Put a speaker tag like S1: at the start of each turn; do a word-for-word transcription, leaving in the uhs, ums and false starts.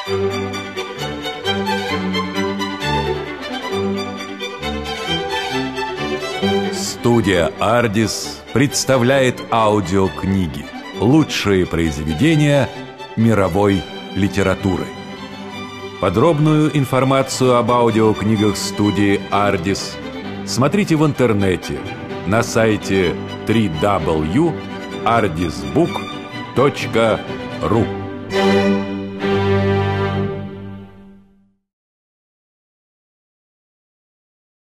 S1: Студия «Ардис» представляет аудиокниги. Лучшие произведения мировой литературы. Подробную информацию об аудиокнигах студии «Ардис» смотрите в интернете на сайте дабл ю дабл ю дабл ю точка ардисбук точка ру.